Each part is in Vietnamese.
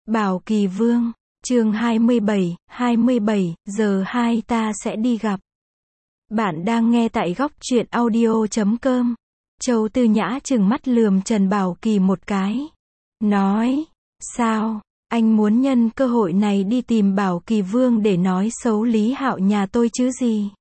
Bảo Kỳ Vương, chương 27 giờ 2 ta sẽ đi gặp. Bạn đang nghe tại góc truyện audio.com. Châu Tư Nhã trừng mắt lườm Trần Bảo Kỳ một cái. Nói, sao, anh muốn nhân cơ hội này đi tìm Bảo Kỳ Vương để nói xấu Lý Hạo nhà tôi chứ gì?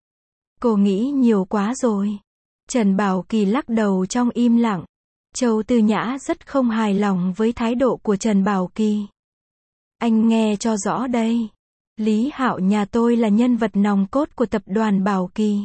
Cô nghĩ nhiều quá rồi. Trần Bảo Kỳ lắc đầu trong im lặng. Châu Tư Nhã rất không hài lòng với thái độ của Trần Bảo Kỳ. Anh nghe cho rõ đây. Lý Hạo nhà tôi là nhân vật nòng cốt của tập đoàn Bảo Kỳ.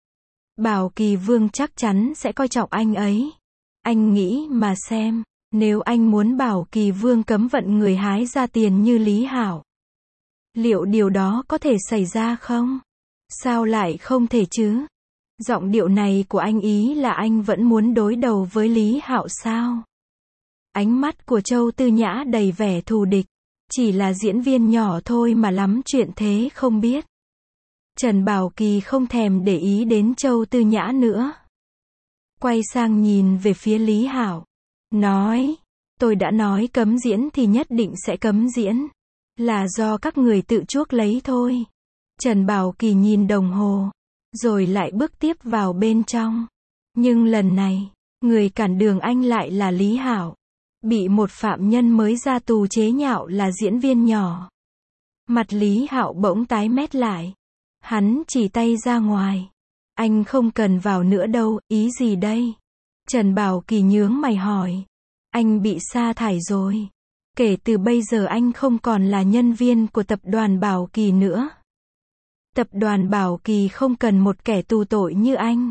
Bảo Kỳ Vương chắc chắn sẽ coi trọng anh ấy. Anh nghĩ mà xem, nếu anh muốn Bảo Kỳ Vương cấm vận người hái ra tiền như Lý Hạo, liệu điều đó có thể xảy ra không? Sao lại không thể chứ? Giọng điệu này của anh ý là anh vẫn muốn đối đầu với Lý Hạo sao? Ánh mắt của Châu Tư Nhã đầy vẻ thù địch. Chỉ là diễn viên nhỏ thôi mà lắm chuyện thế không biết. Trần Bảo Kỳ không thèm để ý đến Châu Tư Nhã nữa. Quay sang nhìn về phía Lý Hạo. Nói, tôi đã nói cấm diễn thì nhất định sẽ cấm diễn. Là do các người tự chuốc lấy thôi. Trần Bảo Kỳ nhìn đồng hồ. Rồi lại bước tiếp vào bên trong. Nhưng lần này, người cản đường anh lại là Lý Hạo. Bị một phạm nhân mới ra tù chế nhạo là diễn viên nhỏ. Mặt Lý Hạo bỗng tái mét lại. Hắn chỉ tay ra ngoài. Anh không cần vào nữa đâu, ý gì đây? Trần Bảo Kỳ nhướng mày hỏi. Anh bị sa thải rồi. Kể từ bây giờ anh không còn là nhân viên của tập đoàn Bảo Kỳ nữa. Tập đoàn Bảo Kỳ không cần một kẻ tù tội như anh.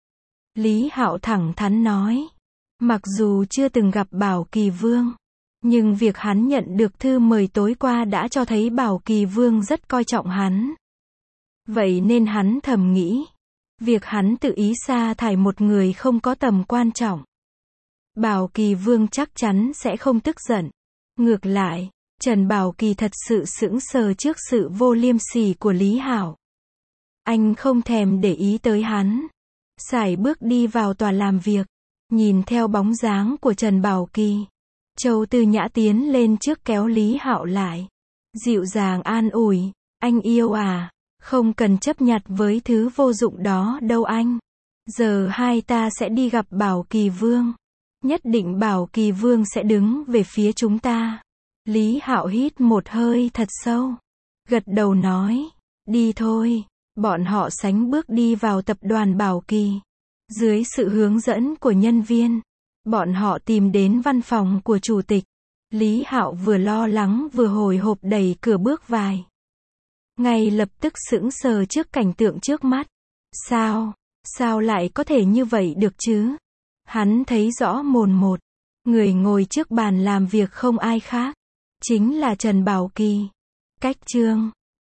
Lý Hạo thẳng thắn nói. Mặc dù chưa từng gặp Bảo Kỳ Vương, nhưng việc hắn nhận được thư mời tối qua đã cho thấy Bảo Kỳ Vương rất coi trọng hắn. Vậy nên hắn thầm nghĩ, việc hắn tự ý sa thải một người không có tầm quan trọng, Bảo Kỳ Vương chắc chắn sẽ không tức giận. Ngược lại, Trần Bảo Kỳ thật sự sững sờ trước sự vô liêm sỉ của Lý Hạo. Anh không thèm để ý tới hắn, sải bước đi vào tòa làm việc. Nhìn theo bóng dáng của Trần Bảo Kỳ, Châu Tư Nhã tiến lên trước kéo Lý Hạo lại. Dịu dàng an ủi, anh yêu à, không cần chấp nhặt với thứ vô dụng đó đâu anh. Giờ hai ta sẽ đi gặp Bảo Kỳ Vương. Nhất định Bảo Kỳ Vương sẽ đứng về phía chúng ta. Lý Hạo hít một hơi thật sâu. Gật đầu nói, đi thôi. Bọn họ sánh bước đi vào tập đoàn Bảo Kỳ. Dưới sự hướng dẫn của nhân viên, bọn họ tìm đến văn phòng của chủ tịch. Lý Hạo vừa lo lắng vừa hồi hộp đẩy cửa bước vào. Ngay lập tức sững sờ trước cảnh tượng trước mắt. Sao lại có thể như vậy được chứ? Hắn thấy rõ mồn một. Người ngồi trước bàn làm việc không ai khác, chính là Trần Bảo Kỳ. Cách chương